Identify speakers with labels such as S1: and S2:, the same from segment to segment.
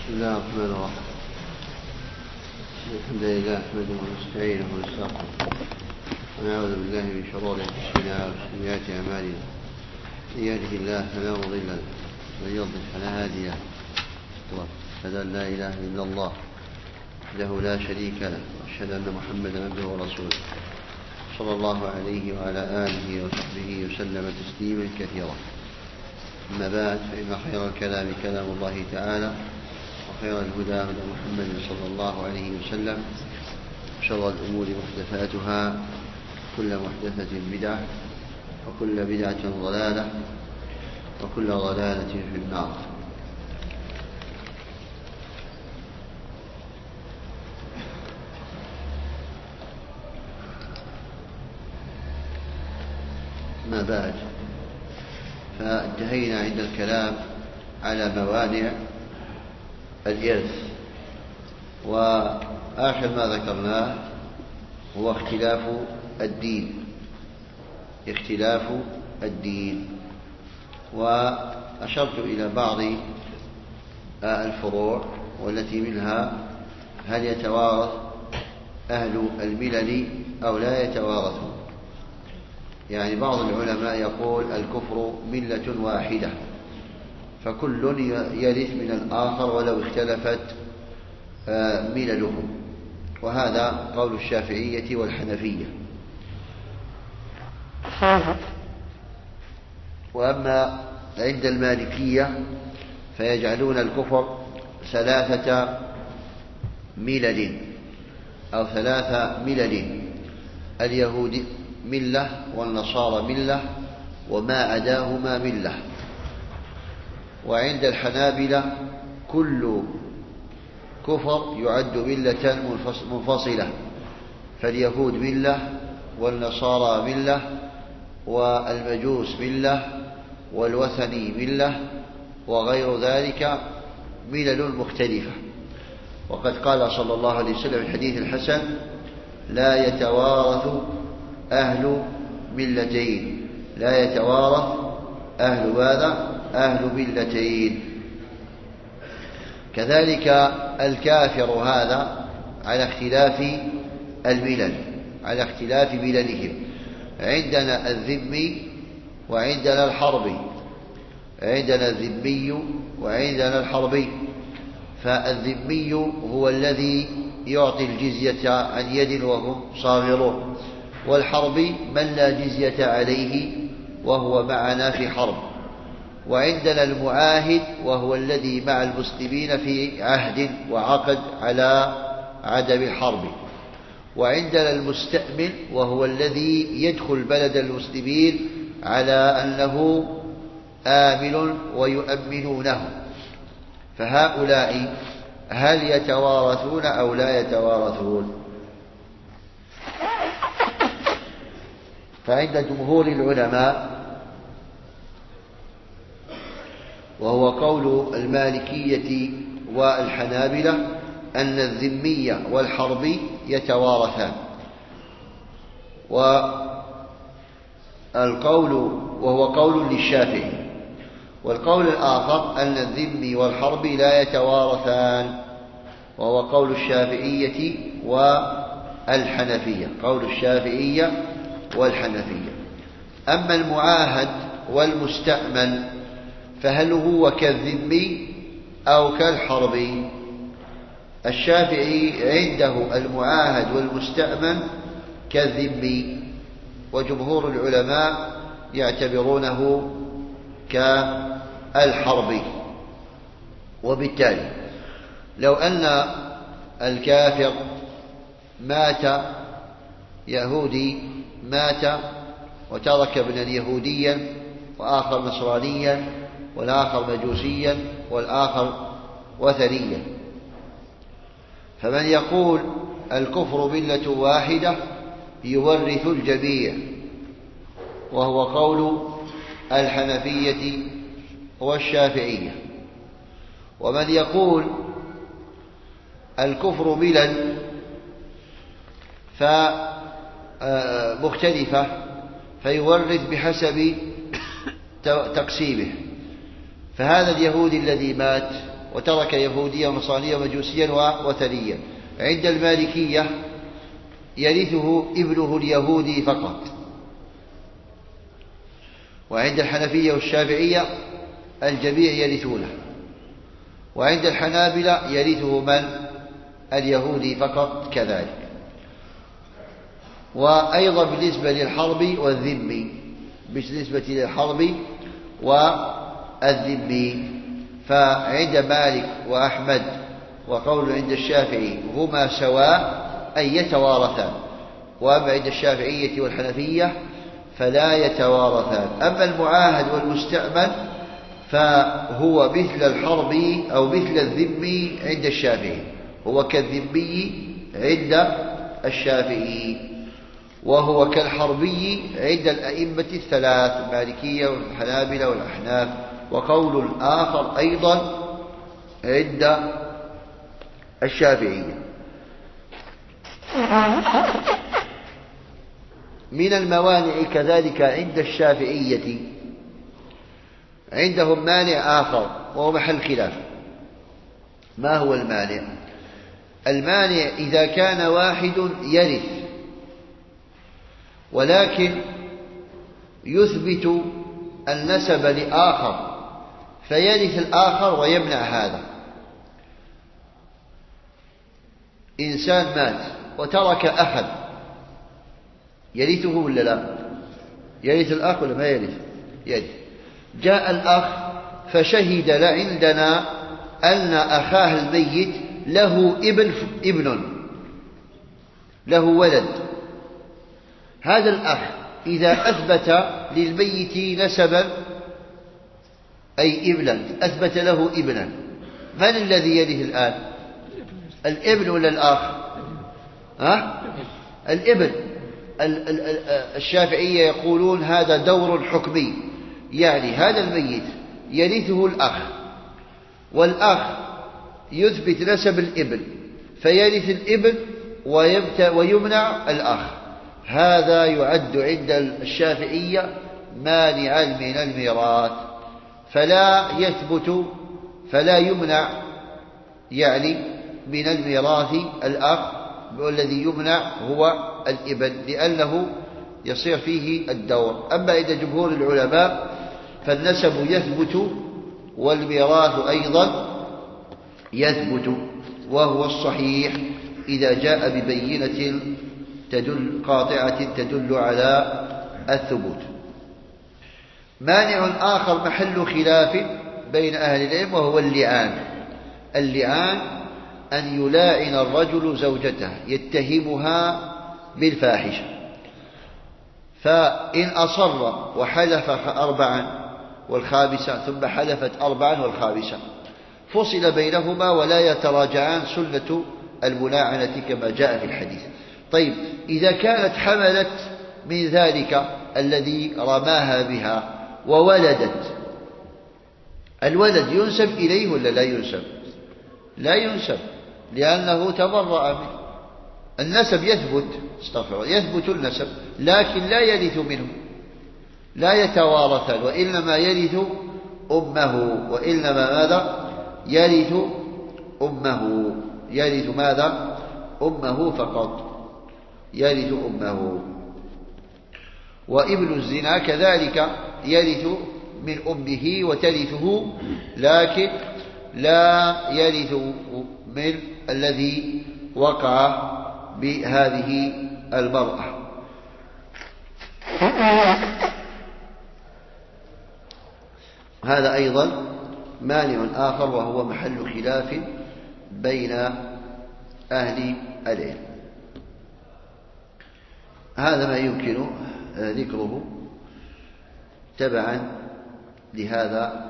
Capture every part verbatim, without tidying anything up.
S1: بسم الله الرحمن الرحيم. الحمد لله نحمده ونستعينه ونستغفره ونعوذ بالله من شرور انفسنا وسيئات اعمالنا. من يهده الله فلا مضل له ومن يضلل فلا هادي له. أشهد أن لا إله إلا الله وحده لا شريك له وأشهد أن محمدا عبده ورسوله صلى الله عليه وعلى آله وصحبه وسلم تسليما كثيرا. أما بعد، فإن خير الكلام كلام الله تعالى، وخير الهدى هدى محمد صلى الله عليه وسلم، وشر الأمور محدثاتها، كل محدثة بدعة، وكل بدعة ضلالة، وكل ضلالة في النار. ما بعد، فانتهينا عند الكلام على موانع الإرث، وآخر ما ذكرناه هو اختلاف الدين اختلاف الدين وأشرت إلى بعض الفروع، والتي منها هل يتوارث أهل الملل أو لا يتوارثون. يعني بعض العلماء يقول الكفر ملة واحدة، فكل يرث من الآخر ولو اختلفت مللهم، وهذا قول الشافعية والحنفية. وأما عند المالكية فيجعلون الكفر ثلاثة ملل أو ثلاثة ملل: اليهود ملة، والنصارى ملة، وما عداهما ملة. وعند الحنابلة كل كفر يعد ملة منفصلة، فاليهود ملة، والنصارى ملة، والمجوس ملة، والوثني ملة، وغير ذلك ملل مختلفة. وقد قال صلى الله عليه وسلم في الحديث الحسن: لا يتوارث أهل ملتين لا يتوارث أهل ماذا؟ أهل ملتين. كذلك الكافر هذا على اختلاف الملل على اختلاف مللهم. عندنا الذمي وعندنا الحربي عندنا الذمي وعندنا الحربي. فالذمي هو الذي يعطي الجزية عن يد وهم صاغرون، والحربي من لا جزية عليه وهو معنا في حرب. وعندنا المعاهد وهو الذي مع المسلمين في عهد وعقد على عدم الحرب. وعندنا المستأمن وهو الذي يدخل بلد المسلمين على أنه آمن ويؤمنونه. فهؤلاء هل يتوارثون أو لا يتوارثون؟ فعند جمهور العلماء، وهو قول المالكية والحنابلة، أن الذمي والحربي يتوارثان. والقول وهو قول للشافعي. والقول الآخر أن الذمي والحربي لا يتوارثان، وهو قول الشافعية والحنفية قول الشافعية والحنفية. أما المعاهد والمستأمن فهل هو كالذمي أو كالحربي؟ الشافعي عنده المعاهد والمستأمن كالذمي، وجمهور العلماء يعتبرونه كالحربي. وبالتالي لو أن الكافر مات يهودي مات وترك ابنا يهوديا، وآخر نصرانيا، والآخر مجوسيا، والآخر وثنيا، فمن يقول الكفر ملة واحدة يورث الجميع، وهو قول الحنفية والشافعية. ومن يقول الكفر ملل فمختلفة فيورث بحسب تقسيمه. فهذا اليهودي الذي مات وترك يهوديا ونصرانيا ومجوسيا ووثنيا. عند المالكية يرثه ابنه اليهودي فقط. وعند الحنفية والشافعية الجميع يرثونه. وعند الحنابلة يرثه من؟ اليهودي فقط كذلك. وأيضا بالنسبة للحرب والذمي، بالنسبة للحرب والذمي فعند مالك وأحمد وقول عند الشافعي هما سواء أي يتوارثان، وأما عند الشافعية والحنفية فلا يتوارثان. أما المعاهد والمستأمن فهو مثل الحرب أو مثل الذمي عند الشافعي، هو كالذمي عند الشافعي، وهو كالحربي عند الأئمة الثلاث المالكية والحنابلة والأحناف، وقول آخر أيضا عند الشافعية. من الموانع كذلك عند الشافعية عندهم مانع آخر وهو محل خلاف. ما هو المانع؟ المانع إذا كان واحد يرث ولكن يثبت النسب لآخر فيرث الآخر ويمنع هذا. إنسان مات وترك أخا يرثه ولا لا؟ يرث الأخ ولا ما يرث؟ يرث. جاء الأخ فشهد عندنا أن أخاه الميت له ابن ابن له ولد. هذا الأخ إذا أثبت للميت نسبا أي ابنا، أثبت له ابنا، من الذي يرث الآن؟ الابن ولا الأخ؟ ها؟ الابن. الشافعية يقولون هذا دور حكمي، يعني هذا الميت يرثه الأخ، والأخ يثبت نسب الابن فيرث الابن ويمنع الأخ. هذا يعد عند الشافعية مانعا من الميراث، فلا يثبت فلا يمنع يعني من الميراث الأخ، والذي يمنع هو الابن لأنه يصير فيه الدور. أما عند جمهور العلماء فالنسب يثبت والميراث أيضا يثبت، وهو الصحيح إذا جاء ببينة تدل قاطعة تدل على الثبوت. مانع آخر محل خلاف بين أهل العلم وهو اللعان. اللعان أن يلاعن الرجل زوجته يتهمها بالفاحشة، فإن أصر وحلف أربعا والخامسة ثم حلفت أربعا والخامسة فصل بينهما ولا يتراجعان سنة الملاعنة كما جاء في الحديث. طيب إذا كانت حملت من ذلك الذي رماها بها وولدت، الولد ينسب إليه ولا لا ينسب؟ لا ينسب لأنه تبرأ منه. النسب يثبت استغفر يثبت النسب لكن لا يرث منه، لا يتوارثان، وإنما يرث أمه، وإنما ماذا؟ يرث أمه، يرث ماذا؟ أمه فقط، يرث أمه. وابن الزنا كذلك يرث من أمه وترثه، لكن لا يرث من الذي وقع بهذه المرأة. هذا أيضا مانع آخر وهو محل خلاف بين أهل العلم. هذا ما يمكن ذكره تبعا لهذا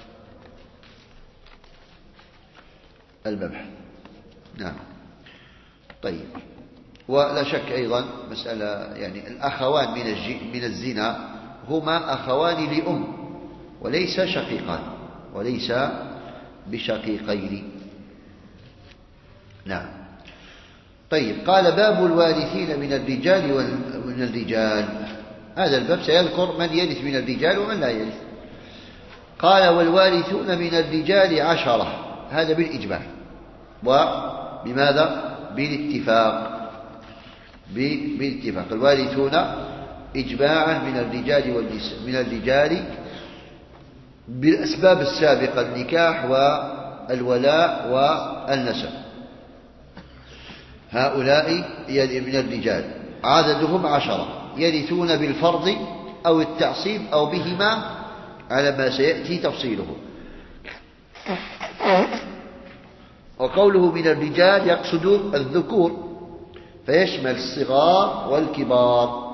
S1: المبحث. نعم. طيب، ولا شك أيضا مسألة يعني الأخوان من من الزنا هما أخوان لأم وليس شقيقان، وليس بشقيقين. نعم. طيب، قال باب الوارثين من الرجال ومن الرجال. هذا الباب سيذكر من يرث من الرجال ومن لا يرث. قال والوارثون من الرجال عشرة، هذا بالإجماع. وبماذا؟ بالاتفاق. بالاتفاق. الوارثون إجماعا من الرجال والنساء، من الرجال بالأسباب السابقة: النكاح والولاء والنسب. هؤلاء من الرجال عددهم عشرة، يرثون بالفرض أو التعصيب أو بهما على ما سيأتي تفصيله. وقوله من الرجال يقصد الذكور، فيشمل الصغار والكبار.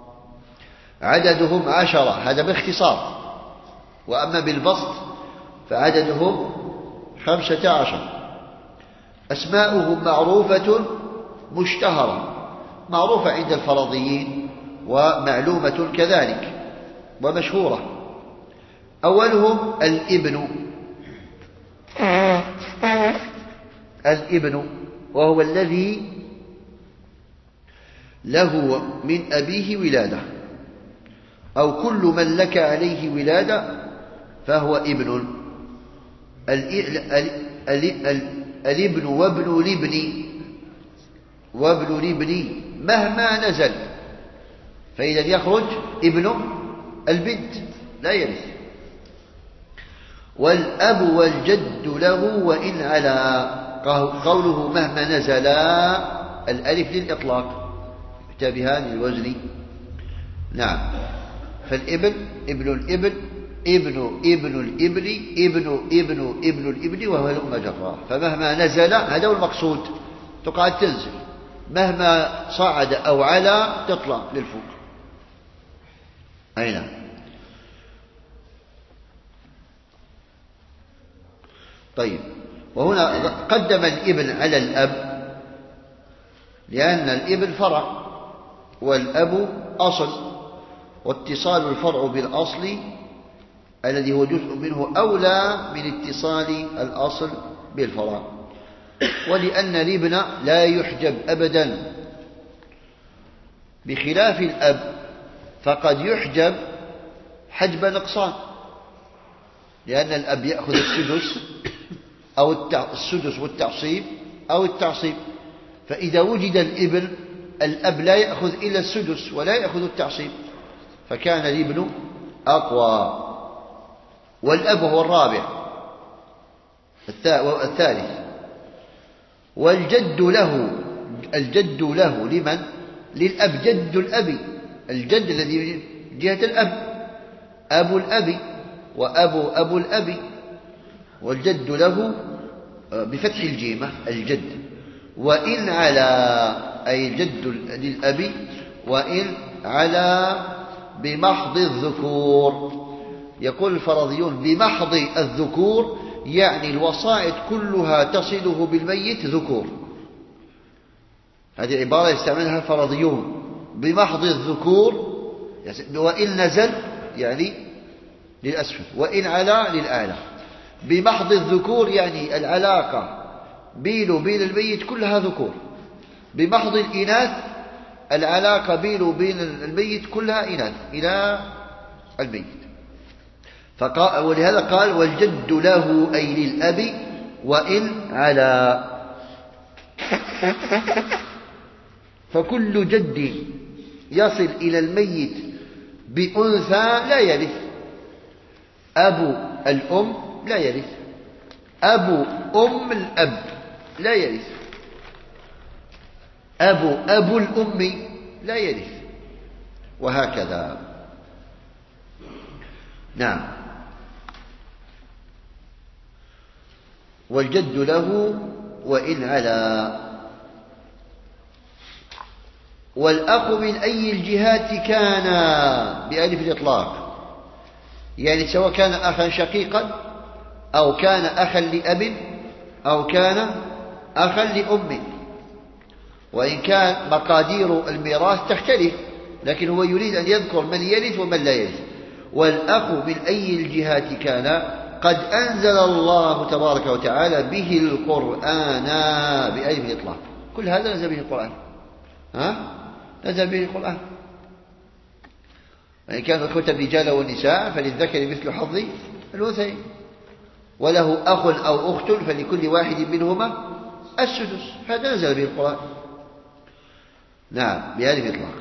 S1: عددهم عشرة، هذا باختصار. وأما بالبسط فعددهم خمسة عشر. أسماؤهم معروفة مشتهرة، معروفة عند الفرضيين ومعلومة كذلك ومشهورة. أولهم الابن. الابن وهو الذي له من أبيه ولادة، أو كل من لك عليه ولادة فهو ابن. الابن وابن الابن وابن الابن مهما نزل، فإذا يخرج ابن البنت لا يرث. والأب والجد له وإن على، قوله مهما نزلا الألف للإطلاق تابهان للوزن. نعم. فالابن ابن الابن ابن ابن الابن ابن ابن ابن الابن وهو الأم جراه. فمهما نزل هذا هو المقصود، تقعد تنزل. مهما صعد أو على تطلع للفوق. أي نعم. طيب، وهنا قدم الابن على الأب لأن الابن فرع والأب أصل، واتصال الفرع بالأصل الذي هو جزء منه أولى من اتصال الأصل بالفرع. ولأن الابن لا يحجب أبدا، بخلاف الأب فقد يحجب حجب نقصان، لأن الأب يأخذ السدس أو السدس والتعصيب أو التعصيب. فإذا وجد الابن الأب لا يأخذ إلا السدس ولا يأخذ التعصيب، فكان الابن أقوى. والأب هو الرابع الثالث. والجد له، الجد له لمن؟ للأب. جد الأب، الجد الذي جهة الأب، أبو الأب وأبو أبو الأب. والجد له بفتح الجيمة الجد. وإن على، أي الجد للأب، وإن على بمحض الذكور. يقول الفرضيون بمحض الذكور، يعني الوصائد كلها تصله بالميت ذكور. هذه عبارة يستعملها الفرضيون، بمحض الذكور. وإن نزل يعني للأسفل، وإن على للأعلى. بمحض الذكور يعني العلاقة بينه وبين الميت كلها ذكور. بمحض الإناث العلاقة بينه وبين الميت كلها إناث إلى الميت. فقال، ولهذا قال والجد له أي للأب وإن على. فكل جد يصل إلى الميت بأنثى لا يرث. أبو الأم لا يرث، أبو أم الأب لا يرث، أبو أبو الأم لا يرث، وهكذا. نعم. والجد له وإن على. والأخ من أي الجهات كان بألف الإطلاق، يعني سواء كان أخا شقيقا أو كان أخا لأب أو كان أخا لأم. وإن كان مقادير الميراث تختلف، لكن هو يريد أن يذكر من يرث ومن لا يرث. والأخ من أي الجهات كان قد أنزل الله تبارك وتعالى به القرآن بألف الإطلاق. كل هذا نزل به القرآن، ها؟ نزل به القرآن. وإن كان إخوة الرجال والنساء فللذكر مثل حظ الأنثيين. وله أخ أو أخت فلكل واحد منهما السدس. هذا نزل به القرآن. نعم بهذه الإطلاق.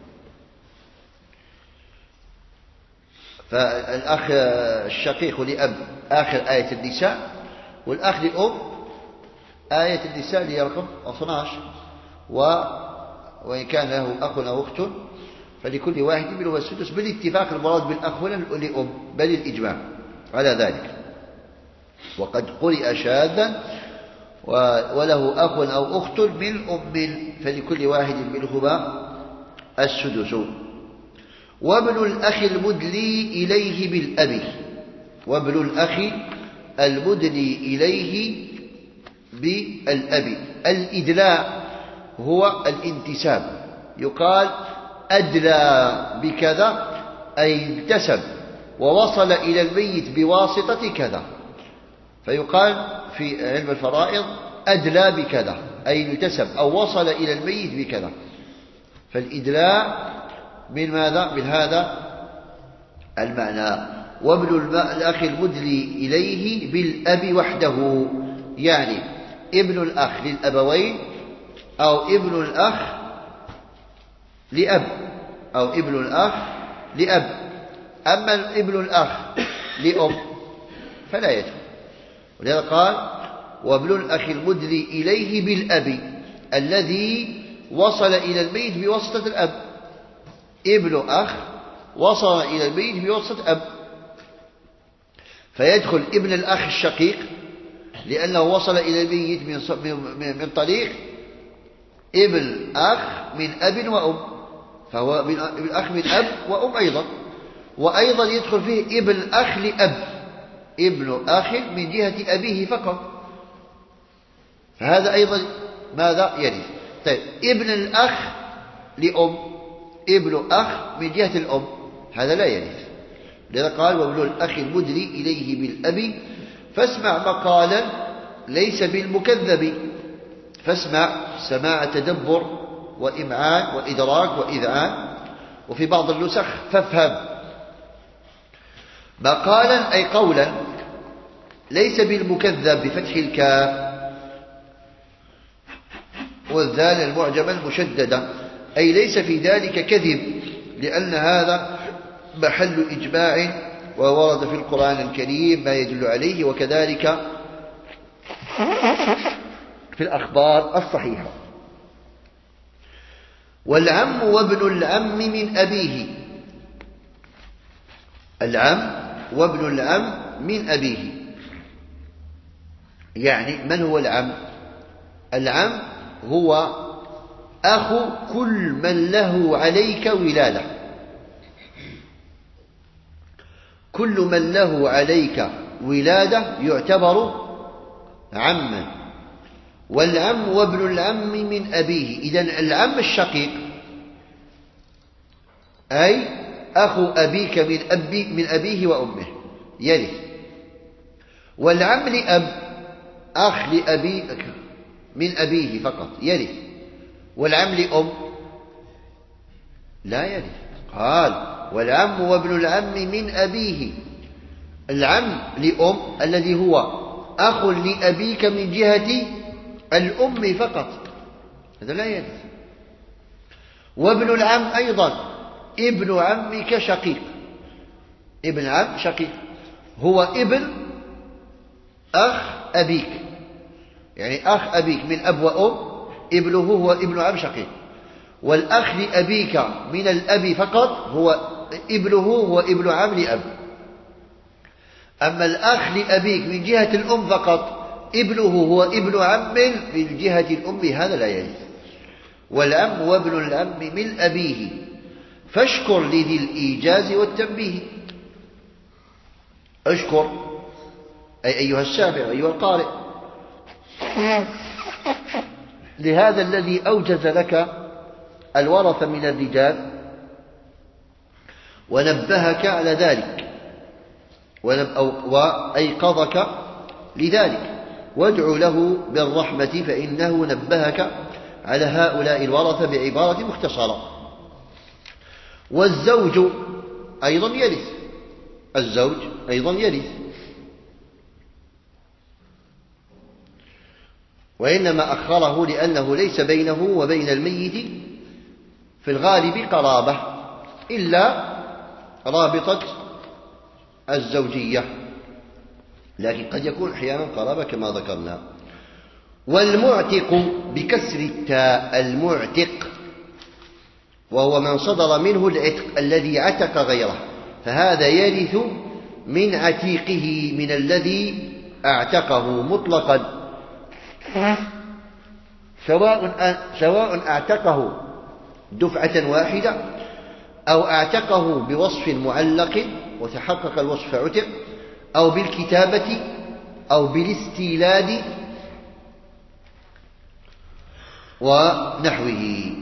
S1: فالأخ الشقيق لأب آخر آية النساء، والأخ لأم آية النساء اللي رقم اثنا عشر. و وإن كان له أخ أو أخت فلكل واحد منهما السدس، بالاتفاق المراد بالأخ ولا لأم، بل الإجماع على ذلك. وقد قرئ شاذا وله أخ أو أخت من أم فلكل واحد منهما السدس. وابن الأخ المدلي إليه بالأب، وابن الأخ المدلي إليه بالأب. الإدلاء هو الانتساب، يقال أدلى بكذا أي انتسب ووصل إلى الميت بواسطة كذا، فيقال في علم الفرائض أدلى بكذا أي انتسب أو وصل إلى الميت بكذا. فالإدلاء من ماذا؟ من هذا المعنى. وابن الأخ المدلي إليه بالأب وحده، يعني ابن الأخ للأبوين أو ابن الأخ لأب أو ابن الأخ لأب. أما ابن الأخ لأم فلا يدخل. ولهذا قال وابن الأخ المدلي إليه بالأب الذي وصل إلى الميت بواسطة الأب. ابن أخ وصل إلى الميت بواسطة أب، فيدخل ابن الأخ الشقيق لأنه وصل إلى الميت من من طريق ابن أخ من أب وأم، فهو ابن أخ من أب وأم أيضا. وأيضا يدخل فيه ابن أخ لأب، ابن أخ من جهة أبيه فقط، فهذا أيضا ماذا يرث. طيب ابن الأخ لأم، ابن أخ من جهة الأم، هذا لا يرث. لذا قال وابن الأخ المدلي إليه بالأب. فاسمع مقالا ليس بالمكذب، فاسمع سماع تدبر وإمعان وإدراك وإذعان. وفي بعض النسخ فافهم. مقالا أي قولا ليس بالمكذب بفتح الكاف والذال المعجمة المشددة، أي ليس في ذلك كذب، لأن هذا محل إجماع وورد في القرآن الكريم ما يدل عليه، وكذلك في الأخبار الصحيحة. والعم وابن العم من أبيه، العم وابن العم من أبيه. يعني من هو العم؟ العم هو أخو كل من له عليك ولادة، كل من له عليك ولادة يعتبر عما. والعم وابن العم من أبيه. إذن العم الشقيق أي أخو أبيك من, أبي من أبيه وأمه يرث. والعم لأب أخ لأبيك من أبيه فقط يرث. والعم لأم لا يرث. قال والعم وابن العم من أبيه. العم لأم الذي هو أخ لأبيك من جهة الأم فقط، هذا لا يرث. وابن العم أيضا ابن عمك شقيق، ابن عم شقيق هو ابن أخ أبيك، يعني أخ أبيك من أب وأم ابنه هو ابن عم شقيق. والأخ لأبيك من الأب فقط هو ابنه هو ابن عم لأب. أما الأخ لأبيك من جهة الأم فقط ابنه هو ابن عم من جهة الأم، هذا لا يرث. والعم وابن العم من أبيه. فاشكر لذي الإيجاز والتنبيه. اشكر أي أيها السامع أيها القارئ لهذا الذي أوجز لك الورث من الرجال ونبهك على ذلك وأيقظك لذلك، وادع له بالرحمة فإنه نبهك على هؤلاء الورثة بعبارة مختصرة. والزوج أيضا يرث، الزوج أيضا يرث. وإنما أخره لأنه ليس بينه وبين الميت في الغالب قرابة إلا رابطة الزوجية، لكن قد يكون أحيانا قرابة كما ذكرنا. والمعتق بكسر التاء، المعتق وهو من صدر منه العتق الذي عتق غيره، فهذا يرث من عتيقه من الذي اعتقه مطلقا، سواء سواء اعتقه دفعة واحدة أو اعتقه بوصف معلق وتحقق الوصف فعتق، أو بالكتابة أو بالاستيلاد ونحوه.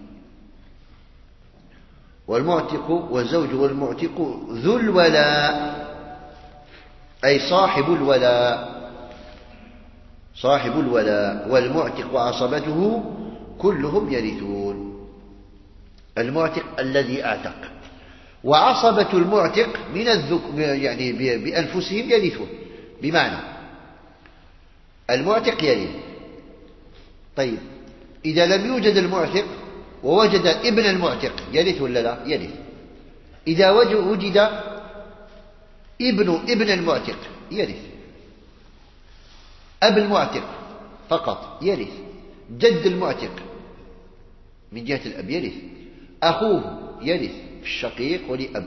S1: والمعتق والزوج والمعتق ذو الولاء أي صاحب الولاء، صاحب الولاء. والمعتق وعصبته كلهم يرثون. المعتق الذي اعتق، وعصبة المعتق من الذك يعني بأنفسهم يرثون، بمعنى المعتق يرث. طيب إذا لم يوجد المعتق ووجد ابن المعتق يرث ولا لا؟ يرث. إذا وجد ابن ابن المعتق يرث، أب المعتق فقط يرث، جد المعتق من جهة الأب يرث، أخوه يرث الشقيق ولأب،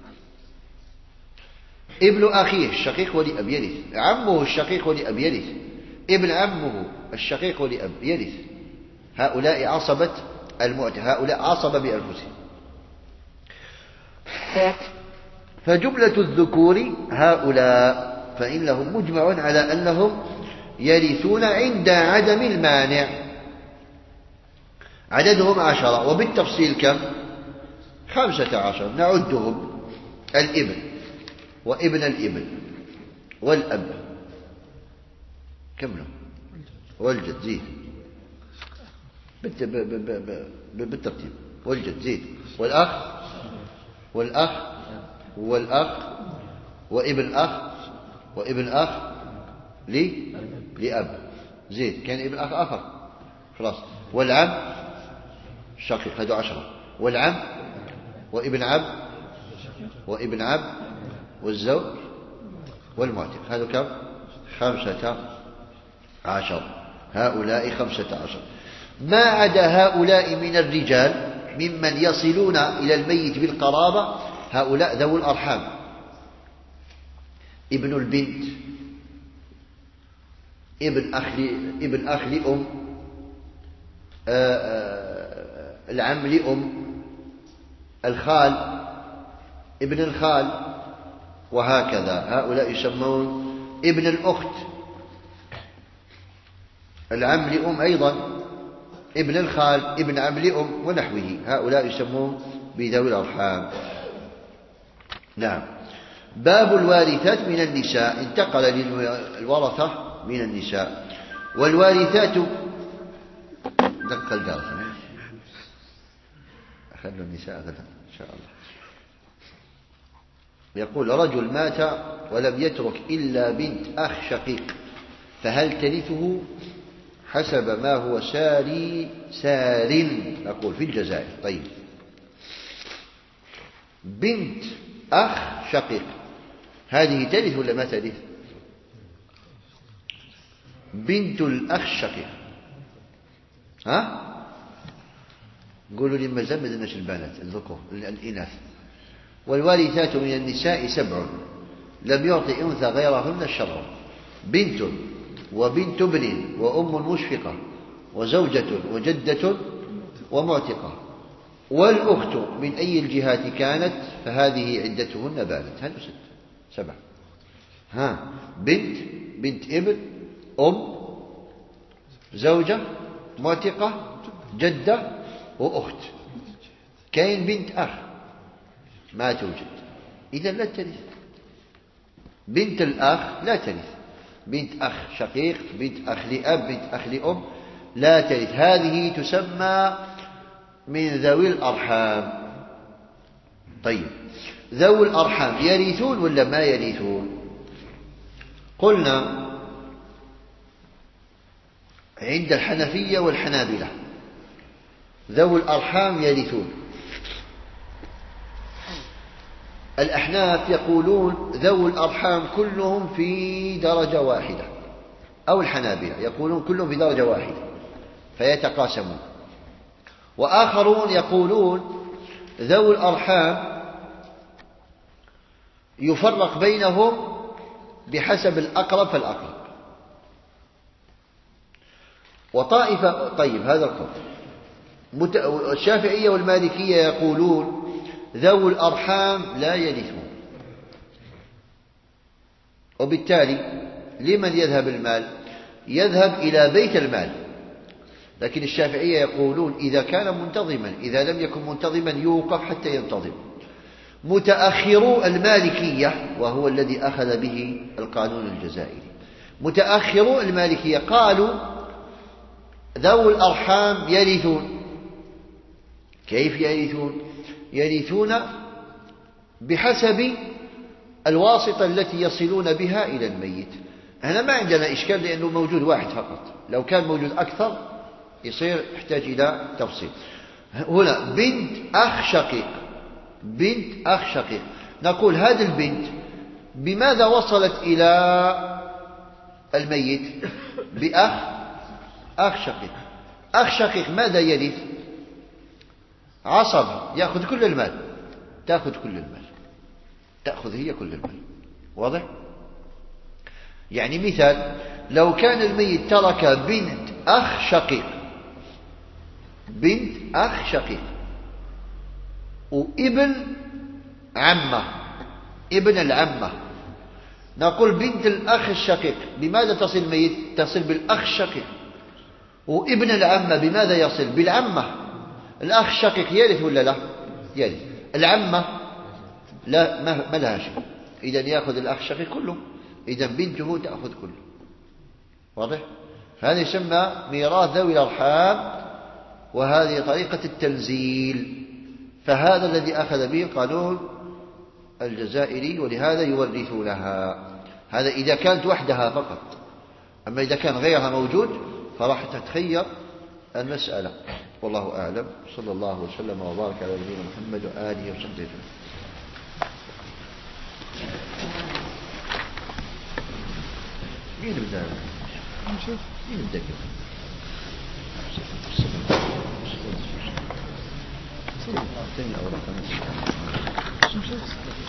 S1: ابن أخيه الشقيق ولأب يرث، عمه الشقيق ولأب يرث، ابن عمه الشقيق ولأب يرث. هؤلاء عصبة المعتق، هؤلاء عصبة بأنفسهم. فجملة الذكور هؤلاء فإنهم مجمع على أنهم يرثون عند عدم المانع. عددهم عشرة، وبالتفصيل كم؟ خمسة عشر. نعدهم: الابن وابن الابن والأب، كم له؟ والجد زيد بالترتيب، والجد زيد، والأخ والأخ والأخ وابن أخ وابن أخ لي لأب زيد، كان ابن أخ آخر خلاص. والعم الشقيق هذا عشرة، والعم وابن عم وابن عم والزوج والمعتق، هذا كم؟ خمسة عشر. هؤلاء خمسة عشر. ما عدا هؤلاء من الرجال ممن يصلون إلى الميت بالقرابة، هؤلاء ذوو الأرحام: ابن البنت، ابن أخ ابن أخ لأم، العم لأم، الخال، ابن الخال، وهكذا. هؤلاء يسمون ابن الأخت، العم لأم أيضا، ابن الخال، ابن عم لأم ونحوه. هؤلاء يسمون بذوي الأرحام. نعم. باب الوارثات من النساء، انتقل للورثة من النساء. والوارثات دق الجرس، أخذنا النساء غدا إن شاء الله. يقول: رجل مات ولم يترك إلا بنت أخ شقيق، فهل ترثه حسب ما هو ساري سار نقول في الجزائر؟ طيب، بنت أخ شقيق هذه ترث ولا ما ترث؟ بنت الأخ الشقيق، ها؟ قولوا لي ما زال ما زلناش البنات، الذكور الإناث. والوارثات من النساء سبع لم يعطي أنثى غيرهن الشرع: بنت وبنت ابن وأم مشفقة وزوجة وجدة ومعتقة، والأخت من أي الجهات كانت فهذه عدتهن بانت. هذا ست سبع. ها، بنت، بنت ابن، أم، زوجة، معتقة، جدة، وأخت. كاين بنت أخ ما توجد، إذا لا ترث. بنت الأخ لا ترث، بنت أخ شقيق، بنت أخ لأب، بنت أخ لأم لا ترث. هذه تسمى من ذوي الأرحام. طيب، ذوي الأرحام يرثون ولا ما يرثون؟ قلنا عند الحنفية والحنابلة ذوي الأرحام يرثون. الأحناف يقولون ذوي الأرحام كلهم في درجة واحدة، أو الحنابلة يقولون كلهم في درجة واحدة فيتقاسمون. وآخرون يقولون ذوي الأرحام يفرق بينهم بحسب الأقرب فالأقرب. وطائفة طيب هذا القول. الشافعية والمالكية يقولون ذوي الأرحام لا يرثون، وبالتالي لمن يذهب المال؟ يذهب إلى بيت المال. لكن الشافعية يقولون إذا كان منتظما، إذا لم يكن منتظما يوقف حتى ينتظم. متأخرو المالكية، وهو الذي أخذ به القانون الجزائري، متأخرو المالكية قالوا ذوي الأرحام يرثون. كيف يرثون؟ يرثون بحسب الواسطة التي يصلون بها إلى الميت. هنا ما عندنا إشكال لأنه موجود واحد فقط، لو كان موجود أكثر يصير يحتاج إلى تفصيل. هنا بنت أخ شقيق، بنت أخ شقيق، نقول هذه البنت بماذا وصلت إلى الميت؟ بأخ أخ شقيق. أخ شقيق ماذا يرث؟ عصب، يأخذ كل المال، تأخذ كل المال، تأخذ هي كل المال. واضح؟ يعني مثال، لو كان الميت ترك بنت أخ شقيق، بنت أخ شقيق وابن عمة، ابن العمة، نقول بنت الأخ الشقيق بماذا تصل الميت؟ تصل بالأخ الشقيق. وابن العمة بماذا يصل؟ بالعمة. الأخ الشقيق يرث ولا لا؟ يرث. العمة لا، ما لها شيء، إذا يأخذ الأخ الشقيق كله، إذا بنته تأخذ كله. واضح؟ هذا يسمى ميراث ذوي الأرحام، وهذه طريقة التنزيل. فهذا الذي أخذ به القانون الجزائري، ولهذا يورثونها. هذا إذا كانت وحدها فقط، أما إذا كان غيرها موجود فراح تتخير المسألة. والله أعلم. صلى الله وسلم وبارك على نبينا محمد وآله وصحبه أجمعين. مين بدأ؟ مين بدأ؟ تاني أوراق.